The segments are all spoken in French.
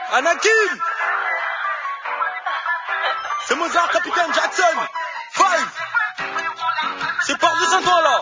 Anakin. C'est Mozart, Capitaine Jackson. 5. C'est Porte de Saint-Ouen là.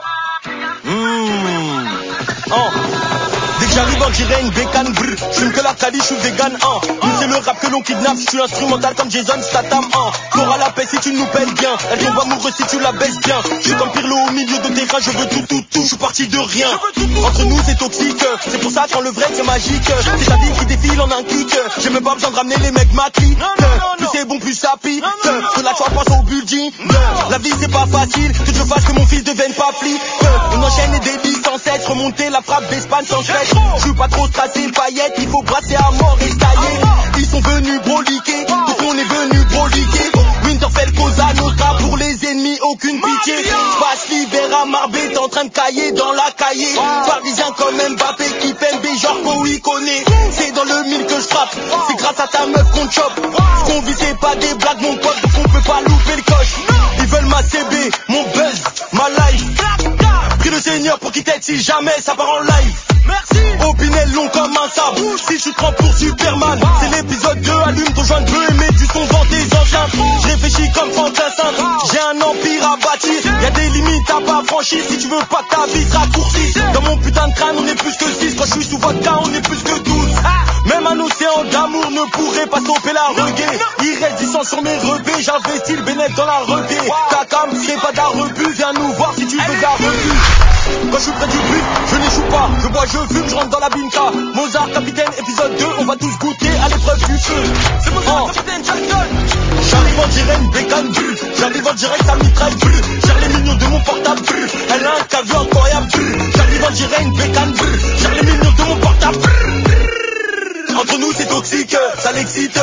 Dès que j'arrive on dirait une bécane. J'fume que la cali, j'suis vegan. Nous c'est le rap que l'on kidnappe. J'suis instrumental comme Jason Statham. T'auras la paix si tu nous payes bien. Elle tombe amoureuse si tu la baisses bien. J'suis comme Pirlo au milieu de terrain. Je veux tout. J'suis parti de rien. Entre nous c'est toxique. C'est pour ça quand le vrai c'est magique. C'est ta vie qui défile en un kick. J'ai même pas besoin de ramener les mecs maquis. Plus c'est bon plus ça pique. Sur la toi pense au building. La vie c'est pas facile. Que je fasse que mon fils devienne pas flic. On enchaîne les débits sans cesse. Remonter la frappe d'Espagne sans stress. J'suis pas trop strassé, paillettes. Il faut brasser à mort et tailler. Ils sont venus broliquer. Donc on est venus broliquer. Winterfell Cosa Nostra pour les ennemis, aucune pitié. Passe l'hiver à Marbet, t'es en train de cailler dans la cahier. Parisien comme Mbappé qui fait B genre Koui connaît. C'est dans le mille que je frappe. C'est grâce à ta meuf qu'on chope. Ce qu'on vit c'est pas des blagues mon pote. Donc on peut pas louper le coche. Ils veulent ma CB, mon buzz, ma life. Prie le Seigneur pour qu'il t'aide si jamais ça part en live. Merci. Opinel long comme un sabre. Si tu te prends pour Superman, c'est l'épisode 2. Allume ton joint de bleu et mets du son dans tes enceintes. Je réfléchis comme Franklin Sainte. J'ai un empire à bâtir. Y'a des limites à pas franchir. Si tu veux pas que ta vie se raccourcisse. Dans mon putain de crâne on est plus que 6. Quand je suis sous vodka on est plus que 12. Même un océan d'amour ne pourrait pas stopper la reggae. Il reste du sang sur mes revêts. J'investis le bénéfice dans la reggae. Ta cam c'est pas de la rebut. Viens nous voir si tu veux de la revue. Quand je suis près du but, je n'échoue pas. Je bois, je fume, je rentre dans la binta. Mozart, Capitaine, épisode 2. On va tous goûter à l'épreuve du feu. C'est Mozart, Capitaine Jackson. J'arrive en direct, une bécane bulle. J'arrive en direct, ça mitraille bulle. Gère les millions de mon portable bulle. Elle a un caviar incroyable bulle. J'arrive en direct, une bécane bulle. Gère les millions de mon portable bulle. Entre nous c'est toxique, ça l'excite.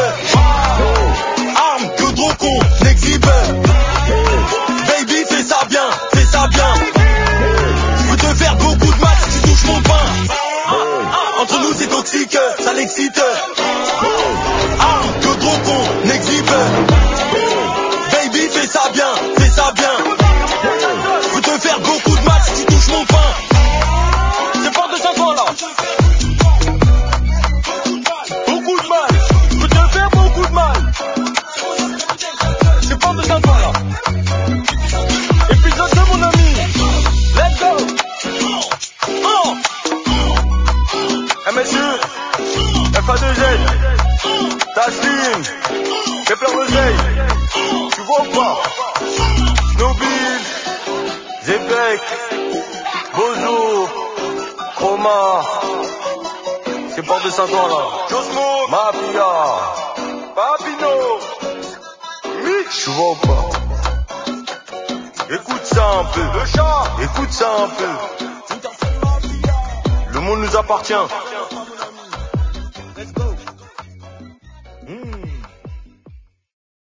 Arme que trop con n'exhibe. Baby fais ça bien, fais ça bien. Te faire beaucoup de mal si tu touches mon pain. Entre nous c'est toxique, ça l'excite. Que trop con n'exhibe. Baby fais ça bien, fais ça bien. Je peux te faire beaucoup de mal si tu touches mon pain. C'est Porte de Saint-Ouen là. Beaucoup de mal. Je peux te faire beaucoup de mal. C'est Porte de Saint-Ouen là. Épisode 2 mon ami. Let's go. Messieurs, FA2Z, Taslim, Kepler Oseille, tu vois ou pas? Snowbill, Zepek, Bozo, Chroma, c'est Porte de Saint-Ouen là. Josmo, Mafia, Papino, Mitch, tu vois ou pas? Écoute ça un peu, le chat, écoute ça un peu. Le monde nous appartient.